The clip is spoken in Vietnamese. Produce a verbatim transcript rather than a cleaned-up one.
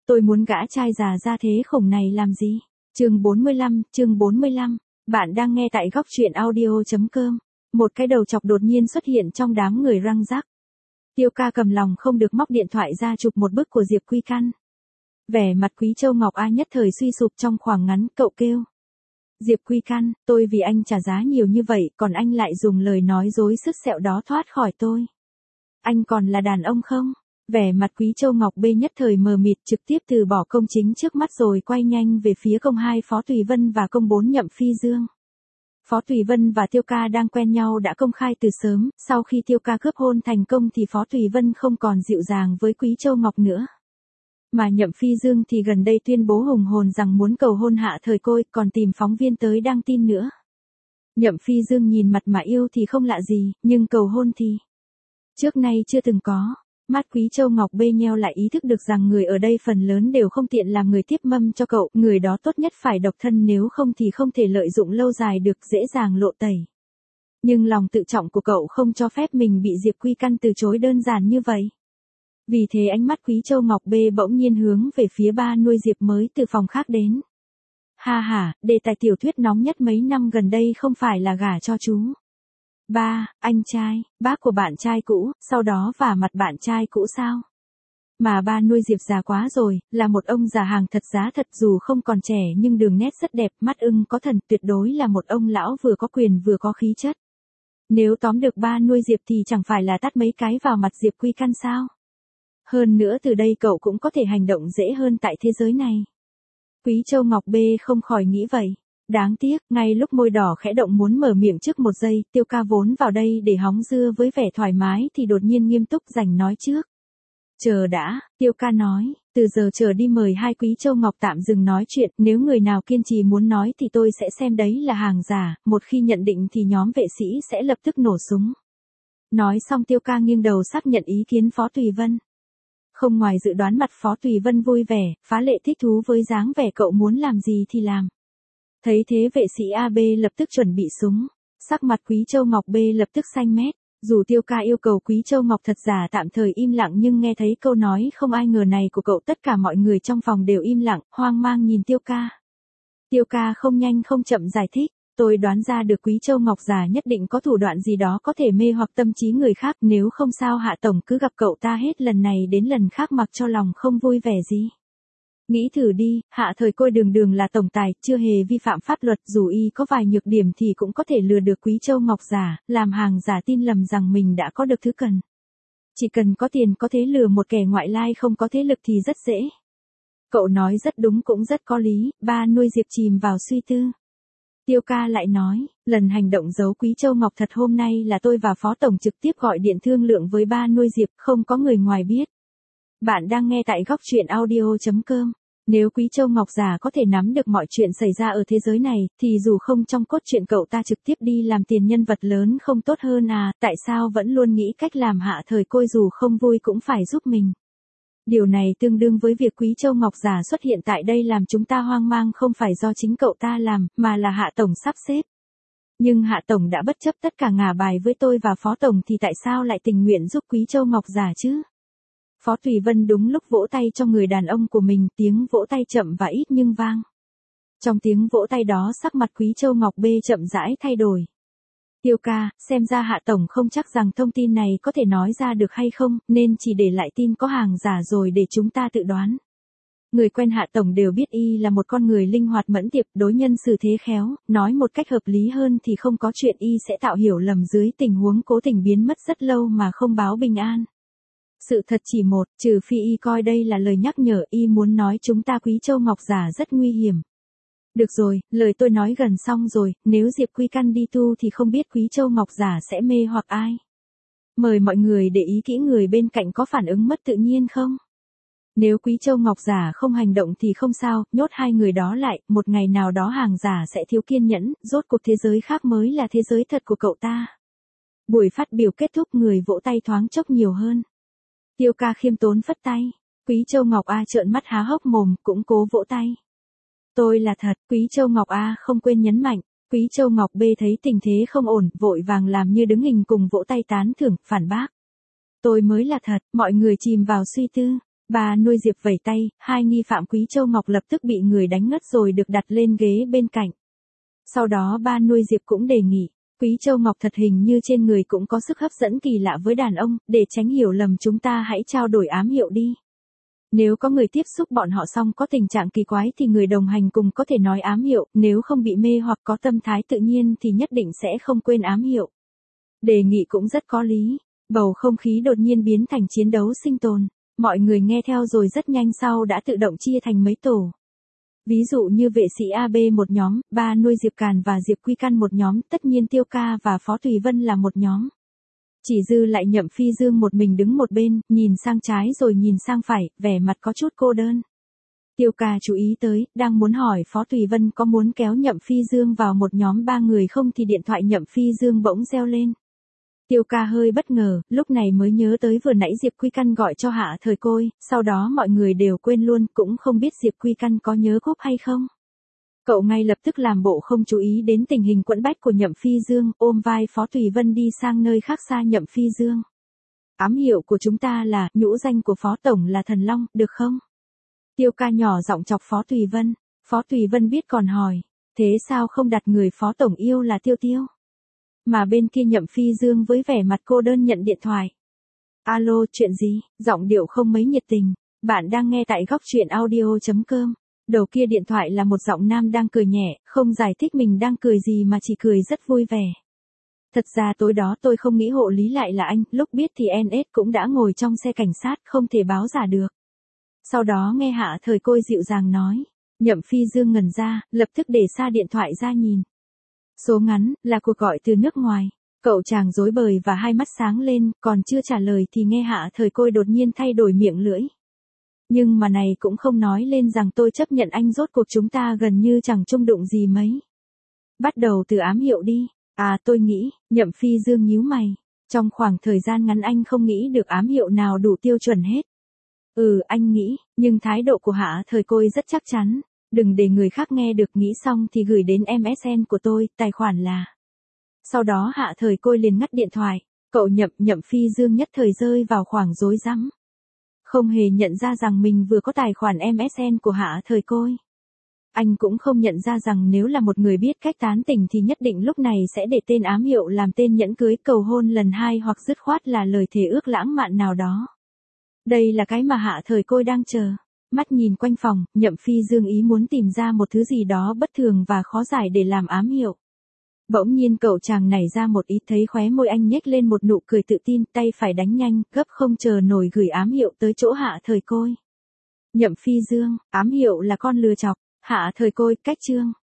Tôi muốn gã trai già ra thế khổng này làm gì? Chương bốn mươi lăm, chương bốn mươi lăm. Bạn đang nghe tại góc truyện audio chấm com. Một cái đầu chọc đột nhiên xuất hiện trong đám người răng rắc. Tiêu ca cầm lòng không được móc điện thoại ra chụp một bức của Diệp Quy Căn. Vẻ mặt Quý Châu Ngọc A nhất thời suy sụp trong khoảng ngắn, cậu kêu. Diệp Quy Căn, tôi vì anh trả giá nhiều như vậy, còn anh lại dùng lời nói dối sức sẹo đó thoát khỏi tôi. Anh còn là đàn ông không? Vẻ mặt Quý Châu Ngọc B nhất thời mờ mịt, trực tiếp từ bỏ công chính trước mắt rồi quay nhanh về phía công hai Phó Tùy Vân và công bốn Nhậm Phi Dương. Phó Tùy Vân và Tiêu ca đang quen nhau đã công khai từ sớm, sau khi Tiêu ca cướp hôn thành công thì Phó Tùy Vân không còn dịu dàng với Quý Châu Ngọc nữa. Mà Nhậm Phi Dương thì gần đây tuyên bố hùng hồn rằng muốn cầu hôn Hạ Thời Côi, còn tìm phóng viên tới đăng tin nữa. Nhậm Phi Dương nhìn mặt mà yêu thì không lạ gì, nhưng cầu hôn thì trước nay chưa từng có. Mắt Quý Châu Ngọc bê nheo lại, ý thức được rằng người ở đây phần lớn đều không tiện làm người tiếp mâm cho cậu, người đó tốt nhất phải độc thân, nếu không thì không thể lợi dụng lâu dài được, dễ dàng lộ tẩy. Nhưng lòng tự trọng của cậu không cho phép mình bị Diệp Quy Căn từ chối đơn giản như vậy. Vì thế ánh mắt Quý Châu Ngọc bê bỗng nhiên hướng về phía ba nuôi Diệp mới từ phòng khác đến. Ha ha, đề tài tiểu thuyết nóng nhất mấy năm gần đây không phải là gả cho chú ba, anh trai, bác của bạn trai cũ, sau đó vả mặt bạn trai cũ sao? Mà ba nuôi Diệp già quá rồi, là một ông già hàng thật giá thật, dù không còn trẻ nhưng đường nét rất đẹp, mắt ưng có thần, tuyệt đối là một ông lão vừa có quyền vừa có khí chất. Nếu tóm được ba nuôi Diệp thì chẳng phải là tát mấy cái vào mặt Diệp Quy Căn sao? Hơn nữa từ đây cậu cũng có thể hành động dễ hơn tại thế giới này. Quý Châu Ngọc B không khỏi nghĩ vậy. Đáng tiếc, ngay lúc môi đỏ khẽ động muốn mở miệng trước một giây, Tiêu ca vốn vào đây để hóng dưa với vẻ thoải mái thì đột nhiên nghiêm túc giành nói trước. Chờ đã, Tiêu ca nói, từ giờ trở đi mời hai Quý Châu Ngọc tạm dừng nói chuyện, nếu người nào kiên trì muốn nói thì tôi sẽ xem đấy là hàng giả, một khi nhận định thì nhóm vệ sĩ sẽ lập tức nổ súng. Nói xong Tiêu ca nghiêng đầu xác nhận ý kiến Phó Tùy Vân. Không ngoài dự đoán, mặt Phó Tùy Vân vui vẻ, phá lệ thích thú với dáng vẻ cậu muốn làm gì thì làm. Thấy thế vệ sĩ a bê lập tức chuẩn bị súng, sắc mặt Quý Châu Ngọc B lập tức xanh mét, dù Tiêu ca yêu cầu Quý Châu Ngọc thật giả tạm thời im lặng nhưng nghe thấy câu nói không ai ngờ này của cậu, tất cả mọi người trong phòng đều im lặng, hoang mang nhìn Tiêu ca. Tiêu ca không nhanh không chậm giải thích, tôi đoán ra được Quý Châu Ngọc giả nhất định có thủ đoạn gì đó có thể mê hoặc tâm trí người khác, nếu không sao Hạ Tổng cứ gặp cậu ta hết lần này đến lần khác mặc cho lòng không vui vẻ gì. Nghĩ thử đi, Hạ Thời Côi đường đường là tổng tài, chưa hề vi phạm pháp luật, dù y có vài nhược điểm thì cũng có thể lừa được Quý Châu Ngọc giả, làm hàng giả tin lầm rằng mình đã có được thứ cần. Chỉ cần có tiền có thể lừa một kẻ ngoại lai không có thế lực thì rất dễ. Cậu nói rất đúng cũng rất có lý, ba nuôi Diệp chìm vào suy tư. Tiêu ca lại nói, lần hành động giấu Quý Châu Ngọc thật hôm nay là tôi và Phó Tổng trực tiếp gọi điện thương lượng với ba nuôi Diệp, không có người ngoài biết. Bạn đang nghe tại góc truyện audio chấm com. Nếu Quý Châu Ngọc giả có thể nắm được mọi chuyện xảy ra ở thế giới này, thì dù không trong cốt truyện cậu ta trực tiếp đi làm tiền nhân vật lớn không tốt hơn à, tại sao vẫn luôn nghĩ cách làm Hạ Thời Côi dù không vui cũng phải giúp mình. Điều này tương đương với việc Quý Châu Ngọc giả xuất hiện tại đây làm chúng ta hoang mang không phải do chính cậu ta làm, mà là Hạ Tổng sắp xếp. Nhưng Hạ Tổng đã bất chấp tất cả ngả bài với tôi và Phó Tổng thì tại sao lại tình nguyện giúp Quý Châu Ngọc giả chứ? Phó Tùy Vân đúng lúc vỗ tay cho người đàn ông của mình, tiếng vỗ tay chậm và ít nhưng vang. Trong tiếng vỗ tay đó sắc mặt Quý Châu Ngọc B chậm rãi thay đổi. Tiêu ca, xem ra Hạ Tổng không chắc rằng thông tin này có thể nói ra được hay không, nên chỉ để lại tin có hàng giả rồi để chúng ta tự đoán. Người quen Hạ Tổng đều biết y là một con người linh hoạt mẫn tiệp, đối nhân xử thế khéo, nói một cách hợp lý hơn thì không có chuyện y sẽ tạo hiểu lầm dưới tình huống cố tình biến mất rất lâu mà không báo bình an. Sự thật chỉ một, trừ phi y coi đây là lời nhắc nhở, y muốn nói chúng ta Quý Châu Ngọc giả rất nguy hiểm. Được rồi, lời tôi nói gần xong rồi, nếu Diệp Quy Căn đi tu thì không biết Quý Châu Ngọc giả sẽ mê hoặc ai. Mời mọi người để ý kỹ người bên cạnh có phản ứng mất tự nhiên không? Nếu Quý Châu Ngọc giả không hành động thì không sao, nhốt hai người đó lại, một ngày nào đó hàng giả sẽ thiếu kiên nhẫn, rốt cuộc thế giới khác mới là thế giới thật của cậu ta. Buổi phát biểu kết thúc, người vỗ tay thoáng chốc nhiều hơn. Tiêu ca khiêm tốn phất tay, Quý Châu Ngọc A trợn mắt há hốc mồm, cũng cố vỗ tay. Tôi là thật, Quý Châu Ngọc A không quên nhấn mạnh, Quý Châu Ngọc B thấy tình thế không ổn, vội vàng làm như đứng hình cùng vỗ tay tán thưởng, phản bác. Tôi mới là thật, mọi người chìm vào suy tư. Bà nuôi Diệp vẩy tay, hai nghi phạm Quý Châu Ngọc lập tức bị người đánh ngất rồi được đặt lên ghế bên cạnh. Sau đó ba nuôi Diệp cũng đề nghị, Quý Châu Ngọc thật hình như trên người cũng có sức hấp dẫn kỳ lạ với đàn ông, để tránh hiểu lầm chúng ta hãy trao đổi ám hiệu đi. Nếu có người tiếp xúc bọn họ xong có tình trạng kỳ quái thì người đồng hành cùng có thể nói ám hiệu, nếu không bị mê hoặc có tâm thái tự nhiên thì nhất định sẽ không quên ám hiệu. Đề nghị cũng rất có lý, bầu không khí đột nhiên biến thành chiến đấu sinh tồn, mọi người nghe theo rồi rất nhanh sau đã tự động chia thành mấy tổ. Ví dụ như vệ sĩ a bê một nhóm, ba nuôi Diệp Càn và Diệp Quy Căn một nhóm, tất nhiên Tiêu Ca và Phó Tùy Vân là một nhóm. Chỉ dư lại Nhậm Phi Dương một mình đứng một bên, nhìn sang trái rồi nhìn sang phải, vẻ mặt có chút cô đơn. Tiêu Ca chú ý tới, đang muốn hỏi Phó Tùy Vân có muốn kéo Nhậm Phi Dương vào một nhóm ba người không thì điện thoại Nhậm Phi Dương bỗng reo lên. Tiêu Ca hơi bất ngờ, lúc này mới nhớ tới vừa nãy Diệp Quy Căn gọi cho Hạ Thời Côi, sau đó mọi người đều quên luôn, cũng không biết Diệp Quy Căn có nhớ cúp hay không. Cậu ngay lập tức làm bộ không chú ý đến tình hình quẫn bách của Nhậm Phi Dương, ôm vai Phó Tùy Vân đi sang nơi khác xa Nhậm Phi Dương. Ám hiệu của chúng ta là, nhũ danh của Phó Tổng là Thần Long, được không? Tiêu Ca nhỏ giọng chọc Phó Tùy Vân, Phó Tùy Vân biết còn hỏi, thế sao không đặt người Phó Tổng yêu là Tiêu Tiêu? Mà bên kia Nhậm Phi Dương với vẻ mặt cô đơn nhận điện thoại. Alo, chuyện gì? Giọng điệu không mấy nhiệt tình. Bạn đang nghe tại góc truyện audio.com. Đầu kia điện thoại là một giọng nam đang cười nhẹ, không giải thích mình đang cười gì mà chỉ cười rất vui vẻ. Thật ra tối đó tôi không nghĩ hộ lý lại là anh, lúc biết thì en ét cũng đã ngồi trong xe cảnh sát, không thể báo giả được. Sau đó nghe Hạ Thời Côi dịu dàng nói. Nhậm Phi Dương ngẩn ra, lập tức để xa điện thoại ra nhìn. Số ngắn, là cuộc gọi từ nước ngoài. Cậu chàng rối bời và hai mắt sáng lên, còn chưa trả lời thì nghe Hạ Thời Côi đột nhiên thay đổi miệng lưỡi. Nhưng mà này cũng không nói lên rằng tôi chấp nhận anh, rốt cuộc chúng ta gần như chẳng chung đụng gì mấy. Bắt đầu từ ám hiệu đi. À tôi nghĩ, Nhậm Phi Dương nhíu mày. Trong khoảng thời gian ngắn anh không nghĩ được ám hiệu nào đủ tiêu chuẩn hết. Ừ anh nghĩ, nhưng thái độ của Hạ Thời Côi rất chắc chắn. Đừng để người khác nghe được, nghĩ xong thì gửi đến em ét en của tôi, tài khoản là. Sau đó Hạ Thời Côi liền ngắt điện thoại, cậu Nhậm Nhậm Phi Dương nhất thời rơi vào khoảng rối rắm. Không hề nhận ra rằng mình vừa có tài khoản em ét en của Hạ Thời Côi. Anh cũng không nhận ra rằng nếu là một người biết cách tán tỉnh thì nhất định lúc này sẽ để tên ám hiệu làm tên nhẫn cưới cầu hôn lần hai hoặc dứt khoát là lời thề ước lãng mạn nào đó. Đây là cái mà Hạ Thời Côi đang chờ. Mắt nhìn quanh phòng, Nhậm Phi Dương ý muốn tìm ra một thứ gì đó bất thường và khó giải để làm ám hiệu. Bỗng nhiên cậu chàng nảy ra một ý, thấy khóe môi anh nhếch lên một nụ cười tự tin, tay phải đánh nhanh, gấp không chờ nổi gửi ám hiệu tới chỗ Hạ Thời Côi. Nhậm Phi Dương, ám hiệu là con lừa chọc, Hạ Thời Côi, cách chương.